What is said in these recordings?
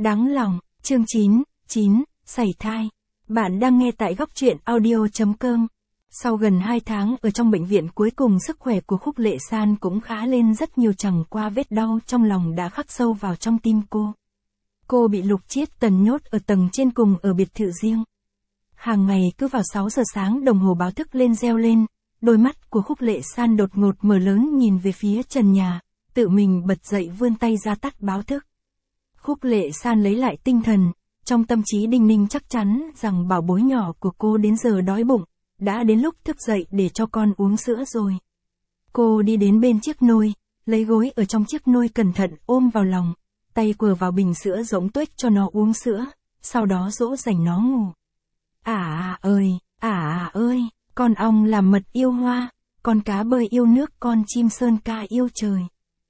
Đáng lòng, chương 9, sảy thai. Bạn đang nghe tại góc truyện audio.com. Sau gần 2 tháng ở trong bệnh viện, cuối cùng sức khỏe của Khúc Lệ San cũng khá lên rất nhiều, chẳng qua vết đau trong lòng đã khắc sâu vào trong tim cô. Cô bị Lục Chiết Tần nhốt ở tầng trên cùng ở biệt thự riêng. Hàng ngày cứ vào 6 giờ sáng đồng hồ báo thức lên reo lên, đôi mắt của Khúc Lệ San đột ngột mở lớn nhìn về phía trần nhà, tự mình bật dậy vươn tay ra tắt báo thức. Khúc Lệ San lấy lại tinh thần, trong tâm trí đinh ninh chắc chắn rằng bảo bối nhỏ của cô đến giờ đói bụng, đã đến lúc thức dậy để cho con uống sữa rồi. Cô đi đến bên chiếc nôi, lấy gối ở trong chiếc nôi cẩn thận ôm vào lòng, tay quờ vào bình sữa rỗng tuếch cho nó uống sữa, sau đó dỗ dành nó ngủ. Ơi, con ong làm mật yêu hoa, con cá bơi yêu nước, con chim sơn ca yêu trời.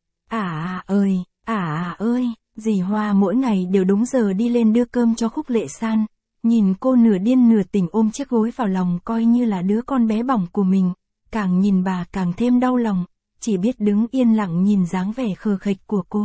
Ơi, dì Hoa mỗi ngày đều đúng giờ đi lên đưa cơm cho Khúc Lệ San, nhìn cô nửa điên nửa tỉnh ôm chiếc gối vào lòng coi như là đứa con bé bỏng của mình, càng nhìn bà càng thêm đau lòng, chỉ biết đứng yên lặng nhìn dáng vẻ khờ khệch của cô.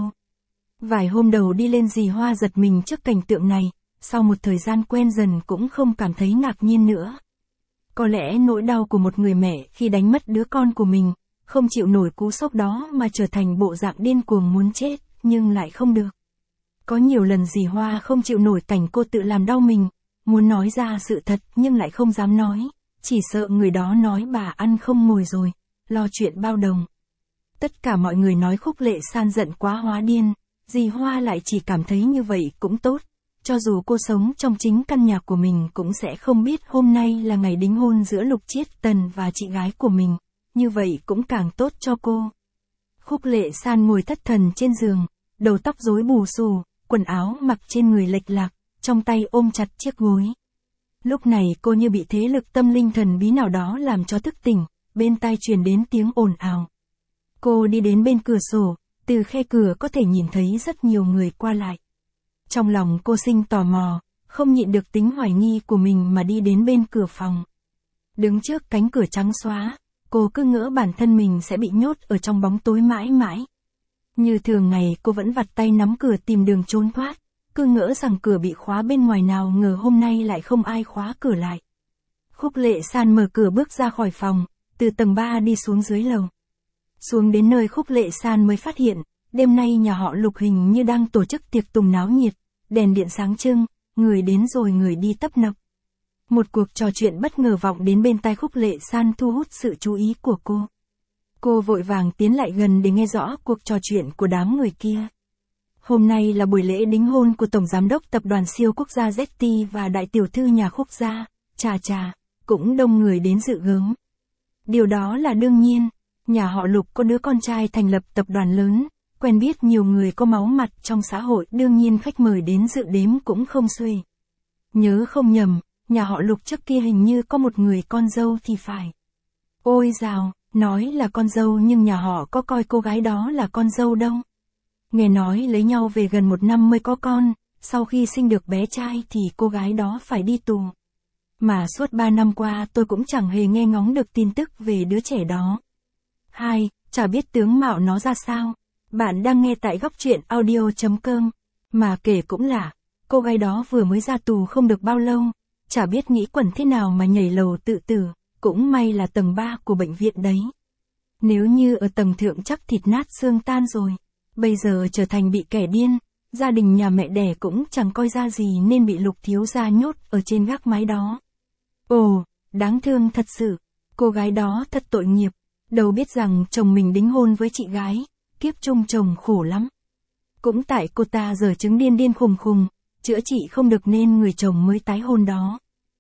Vài hôm đầu đi lên dì Hoa giật mình trước cảnh tượng này, sau một thời gian quen dần cũng không cảm thấy ngạc nhiên nữa. Có lẽ nỗi đau của một người mẹ khi đánh mất đứa con của mình, không chịu nổi cú sốc đó mà trở thành bộ dạng điên cuồng muốn chết, nhưng lại không được. Có nhiều lần dì Hoa không chịu nổi cảnh cô tự làm đau mình, muốn nói ra sự thật nhưng lại không dám nói, chỉ sợ người đó nói bà ăn không ngồi rồi, lo chuyện bao đồng. Tất cả mọi người nói Khúc Lệ San giận quá hóa điên, dì Hoa lại chỉ cảm thấy như vậy cũng tốt, cho dù cô sống trong chính căn nhà của mình cũng sẽ không biết hôm nay là ngày đính hôn giữa Lục Chiết Tần và chị gái của mình, như vậy cũng càng tốt cho cô. Khúc Lệ San ngồi thất thần trên giường, đầu tóc rối bù xù, quần áo mặc trên người lệch lạc, trong tay ôm chặt chiếc gối. Lúc này cô như bị thế lực tâm linh thần bí nào đó làm cho thức tỉnh, bên tai truyền đến tiếng ồn ào. Cô đi đến bên cửa sổ, từ khe cửa có thể nhìn thấy rất nhiều người qua lại. Trong lòng cô sinh tò mò, không nhịn được tính hoài nghi của mình mà đi đến bên cửa phòng. Đứng trước cánh cửa trắng xóa, cô cứ ngỡ bản thân mình sẽ bị nhốt ở trong bóng tối mãi mãi. Như thường ngày cô vẫn vặt tay nắm cửa tìm đường trốn thoát, cứ ngỡ rằng cửa bị khóa bên ngoài, nào ngờ hôm nay lại không ai khóa cửa lại. Khúc Lệ San mở cửa bước ra khỏi phòng, từ tầng 3 đi xuống dưới lầu. Xuống đến nơi Khúc Lệ San mới phát hiện, đêm nay nhà họ Lục hình như đang tổ chức tiệc tùng náo nhiệt, đèn điện sáng trưng, người đến rồi người đi tấp nập. Một cuộc trò chuyện bất ngờ vọng đến bên tai Khúc Lệ San thu hút sự chú ý của cô. Cô vội vàng tiến lại gần để nghe rõ cuộc trò chuyện của đám người kia. Hôm nay là buổi lễ đính hôn của Tổng Giám đốc Tập đoàn Siêu Quốc gia ZT và Đại Tiểu thư nhà Khúc gia, cũng đông người đến dự gớm. Điều đó là đương nhiên, nhà họ Lục có đứa con trai thành lập tập đoàn lớn, quen biết nhiều người có máu mặt trong xã hội, đương nhiên khách mời đến dự đếm cũng không xuể. Nhớ không nhầm, nhà họ Lục trước kia hình như có một người con dâu thì phải. Ôi dào, nói là con dâu nhưng nhà họ có coi cô gái đó là con dâu đâu. Nghe nói lấy nhau về gần 1 năm mới có con, sau khi sinh được bé trai thì cô gái đó phải đi tù. Mà suốt 3 năm qua tôi cũng chẳng hề nghe ngóng được tin tức về đứa trẻ đó. Chả biết tướng mạo nó ra sao. Bạn đang nghe tại góc truyện audio.com. Mà kể cũng lạ, cô gái đó vừa mới ra tù không được bao lâu, chả biết nghĩ quẩn thế nào mà nhảy lầu tự tử, cũng may là tầng 3 của bệnh viện đấy. Nếu như ở tầng thượng chắc thịt nát xương tan rồi, bây giờ trở thành bị kẻ điên, gia đình nhà mẹ đẻ cũng chẳng coi ra gì nên bị Lục thiếu gia nhốt ở trên gác mái đó. Ồ, đáng thương thật sự, cô gái đó thật tội nghiệp, đâu biết rằng chồng mình đính hôn với chị gái, kiếp chung chồng khổ lắm. Cũng tại cô ta giờ chứng điên khùng, chữa trị không được nên người chồng mới tái hôn đó.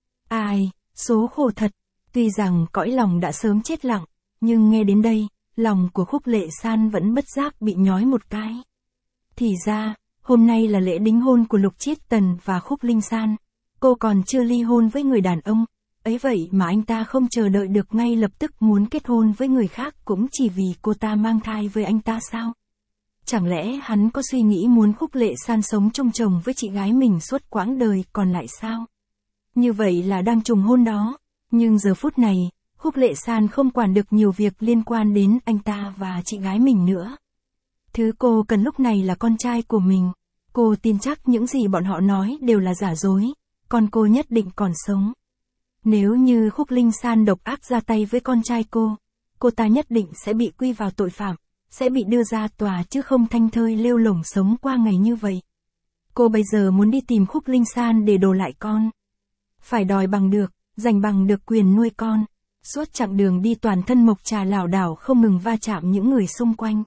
Số khổ thật, tuy rằng cõi lòng đã sớm chết lặng, nhưng nghe đến đây, lòng của Khúc Lệ San vẫn bất giác bị nhói một cái. Thì ra, hôm nay là lễ đính hôn của Lục Chiết Tần và Khúc Linh San, cô còn chưa ly hôn với người đàn ông, ấy vậy mà anh ta không chờ đợi được ngay lập tức muốn kết hôn với người khác cũng chỉ vì cô ta mang thai với anh ta sao? Chẳng lẽ hắn có suy nghĩ muốn Khúc Lệ San sống chung chồng với chị gái mình suốt quãng đời còn lại sao? Như vậy là đang trùng hôn đó, nhưng giờ phút này, Khúc Lệ San không quản được nhiều việc liên quan đến anh ta và chị gái mình nữa. Thứ cô cần lúc này là con trai của mình. Cô tin chắc những gì bọn họ nói đều là giả dối, con cô nhất định còn sống. Nếu như Khúc Linh San độc ác ra tay với con trai cô ta nhất định sẽ bị quy vào tội phạm, sẽ bị đưa ra tòa chứ không thanh thơi lêu lổng sống qua ngày như vậy. Cô bây giờ muốn đi tìm Khúc Linh San để đổ lại con. Phải đòi bằng được, giành bằng được quyền nuôi con. Suốt chặng đường đi toàn thân Mộc Trà lảo đảo không ngừng va chạm những người xung quanh.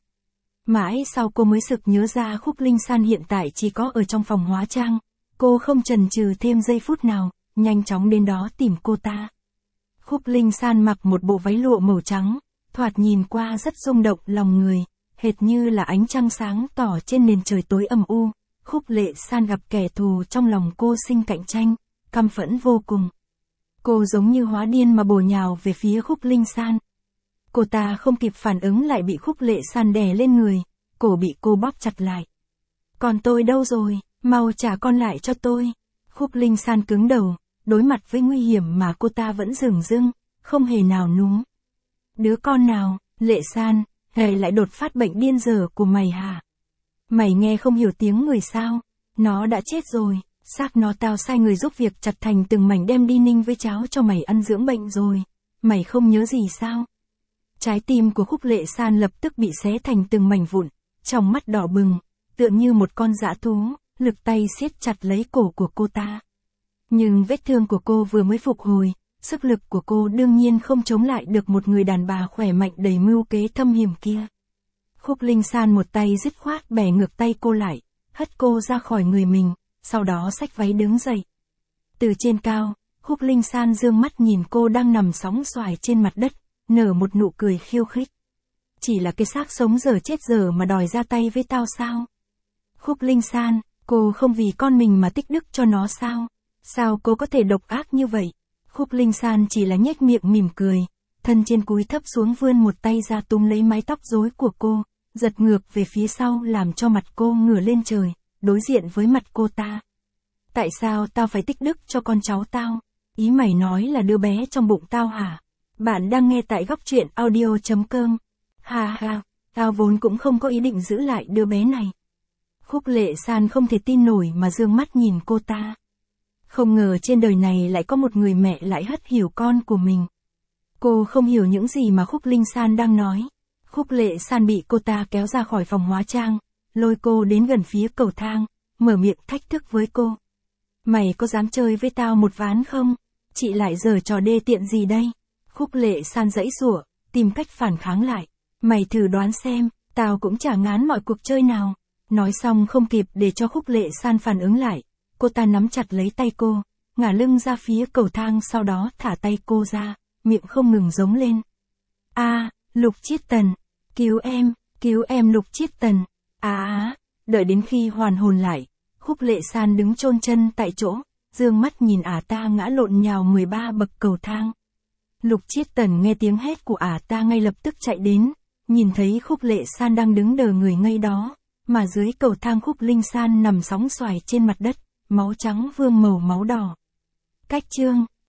Mãi sau cô mới sực nhớ ra Khúc Linh San hiện tại chỉ có ở trong phòng hóa trang. Cô không chần chừ thêm giây phút nào, nhanh chóng đến đó tìm cô ta. Khúc Linh San mặc một bộ váy lụa màu trắng, thoạt nhìn qua rất rung động lòng người, hệt như là ánh trăng sáng tỏ trên nền trời tối âm u. Khúc Lệ San gặp kẻ thù trong lòng cô sinh cạnh tranh, căm phẫn vô cùng. Cô giống như hóa điên mà bổ nhào về phía Khúc Linh San. Cô ta không kịp phản ứng lại bị Khúc Lệ San đè lên người, cổ bị cô bóp chặt lại. Còn tôi đâu rồi, mau trả con lại cho tôi. Khúc Linh San cứng đầu, đối mặt với nguy hiểm mà cô ta vẫn dửng dưng, không hề nào núm. Đứa con nào, Lệ San, hay lại đột phát bệnh điên dở của mày hả? Mày nghe không hiểu tiếng người sao? Nó đã chết rồi, xác nó tao sai người giúp việc chặt thành từng mảnh đem đi ninh với cháo cho mày ăn dưỡng bệnh rồi. Mày không nhớ gì sao? Trái tim của Khúc Lệ San lập tức bị xé thành từng mảnh vụn, trong mắt đỏ bừng, tựa như một con dã thú, lực tay siết chặt lấy cổ của cô ta. Nhưng vết thương của cô vừa mới phục hồi, sức lực của cô đương nhiên không chống lại được một người đàn bà khỏe mạnh đầy mưu kế thâm hiểm kia. Khúc Linh San một tay dứt khoát bẻ ngược tay cô lại, hất cô ra khỏi người mình, sau đó xách váy đứng dậy. Từ trên cao, Khúc Linh San dương mắt nhìn cô đang nằm sóng xoài trên mặt đất, nở một nụ cười khiêu khích. Chỉ là cái xác sống dở chết dở mà đòi ra tay với tao sao? Khúc Linh San, cô không vì con mình mà tích đức cho nó sao? Sao cô có thể độc ác như vậy? Khúc Linh San chỉ là nhếch miệng mỉm cười, thân trên cúi thấp xuống vươn một tay ra túm lấy mái tóc rối của cô, giật ngược về phía sau làm cho mặt cô ngửa lên trời, đối diện với mặt cô ta. Tại sao tao phải tích đức cho con cháu tao? Ý mày nói là đứa bé trong bụng tao hả? Bạn đang nghe tại Góc Truyện Audio.com. Ha ha, tao vốn cũng không có ý định giữ lại đứa bé này. Khúc Lệ San không thể tin nổi mà dương mắt nhìn cô ta. Không ngờ trên đời này lại có một người mẹ lại hất hiểu con của mình. Cô không hiểu những gì mà Khúc Linh San đang nói. Khúc Lệ San bị cô ta kéo ra khỏi phòng hóa trang, lôi cô đến gần phía cầu thang, mở miệng thách thức với cô. Mày có dám chơi với tao một ván không? Chị lại giở trò đê tiện gì đây? Khúc Lệ San giãy giụa, tìm cách phản kháng lại. Mày thử đoán xem, tao cũng chả ngán mọi cuộc chơi nào. Nói xong không kịp để cho Khúc Lệ San phản ứng lại. Cô ta nắm chặt lấy tay cô, ngả lưng ra phía cầu thang sau đó thả tay cô ra, miệng không ngừng giống lên. Lục Chiết Tần, cứu em Lục Chiết Tần. Đợi đến khi hoàn hồn lại, Khúc Lệ San đứng chôn chân tại chỗ, dương mắt nhìn ta ngã lộn nhào 13 bậc cầu thang. Lục Chiết Tần nghe tiếng hét của ta ngay lập tức chạy đến, nhìn thấy Khúc Lệ San đang đứng đờ người ngay đó, mà dưới cầu thang Khúc Linh San nằm sóng xoài trên mặt đất, máu trắng vương màu máu đỏ. Cách chương